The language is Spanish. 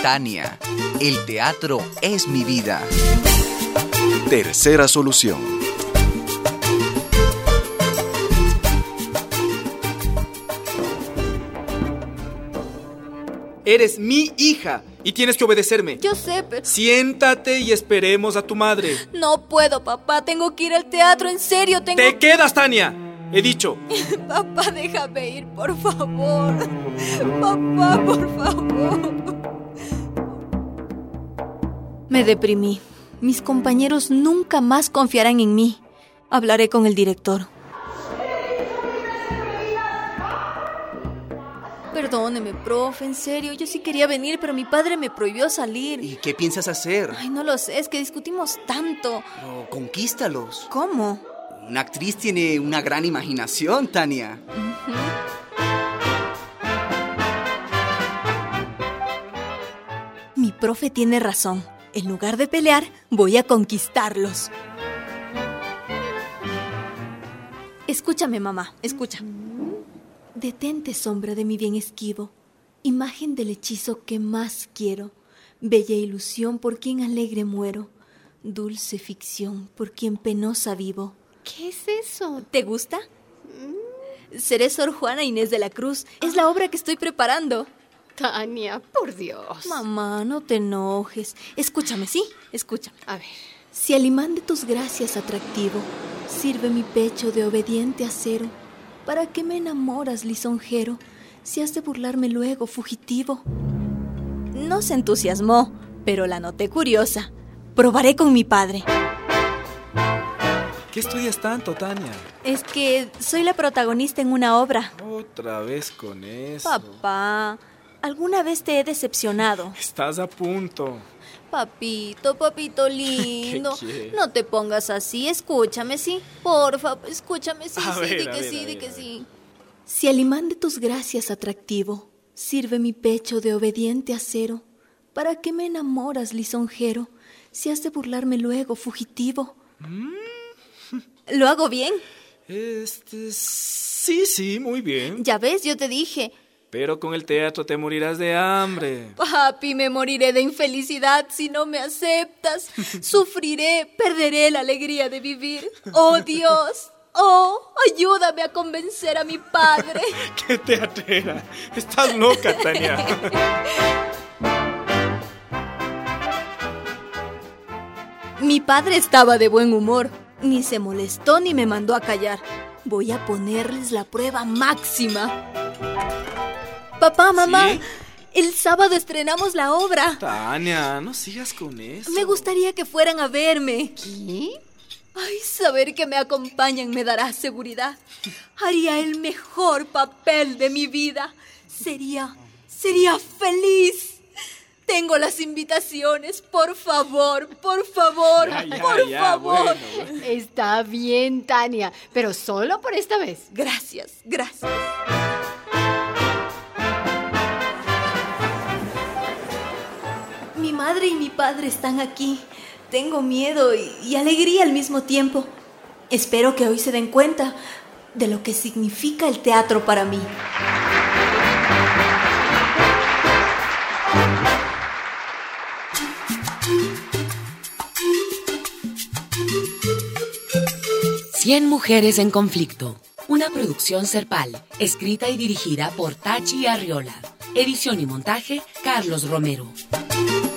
Tania, el teatro es mi vida. Tercera solución. Eres mi hija y tienes que obedecerme. Yo sé, pero... Siéntate y esperemos a tu madre. No puedo, papá. Tengo que ir al teatro, en serio, tengo... ¡Te quedas, Tania! He dicho. Papá, déjame ir, por favor. Papá, por favor. Me deprimí. Mis compañeros nunca más confiarán en mí. Hablaré con el director. Perdóneme, profe, en serio. Yo sí quería venir, pero mi padre me prohibió salir. ¿Y qué piensas hacer? Ay, no lo sé, es que discutimos tanto. Pero conquístalos. ¿Cómo? Una actriz tiene una gran imaginación, Tania. Mi profe tiene razón. En lugar de pelear, voy a conquistarlos. Escúchame, mamá, escucha. Detente, sombra de mi bien esquivo, imagen del hechizo que más quiero, bella ilusión por quien alegre muero, dulce ficción por quien penosa vivo. ¿Qué es eso? ¿Te gusta? Seré Sor Juana Inés de la Cruz. Es la obra que estoy preparando. Tania, por Dios. Mamá, no te enojes. Escúchame, ¿sí? Escúchame. A ver. Si al imán de tus gracias atractivo sirve mi pecho de obediente acero, ¿para qué me enamoras, lisonjero, si has de burlarme luego, fugitivo? No se entusiasmó, pero la noté curiosa. Probaré con mi padre. ¿Qué estudias tanto, Tania? Es que soy la protagonista en una obra. Otra vez con eso. Papá, ¿alguna vez te he decepcionado? Estás a punto. Papito lindo. ¿Qué quieres? No te pongas así, escúchame, sí. Porfa, escúchame, sí, A sí, ver, di a que ver, sí, a di ver, que a ver. sí. Si al imán de tus gracias atractivo sirve mi pecho de obediente acero, ¿para qué me enamoras, lisonjero, si has de burlarme luego, fugitivo? ¿Lo hago bien? Sí, muy bien. Ya ves, yo te dije. Pero con el teatro te morirás de hambre. Papi, me moriré de infelicidad si no me aceptas. Sufriré, perderé la alegría de vivir. ¡Oh, Dios! ¡Oh, ayúdame a convencer a mi padre! ¡Qué teatrera! Estás loca, Tania. Mi padre estaba de buen humor. Ni se molestó ni me mandó a callar. Voy a ponerles la prueba máxima. Papá, mamá, ¿Sí? El sábado estrenamos la obra. Tania, no sigas con eso. Me gustaría que fueran a verme. ¿Qué? Ay, saber que me acompañan me dará seguridad. Haría el mejor papel de mi vida. Sería feliz. Tengo las invitaciones, por favor, por favor. Bueno. Está bien, Tania, pero solo por esta vez. Gracias. Mi madre y mi padre están aquí. Tengo miedo y alegría al mismo tiempo. Espero que hoy se den cuenta de lo que significa el teatro para mí. Cien mujeres en conflicto. Una producción Serpal, escrita y dirigida por Tachi Arriola. Edición y montaje, Carlos Romero.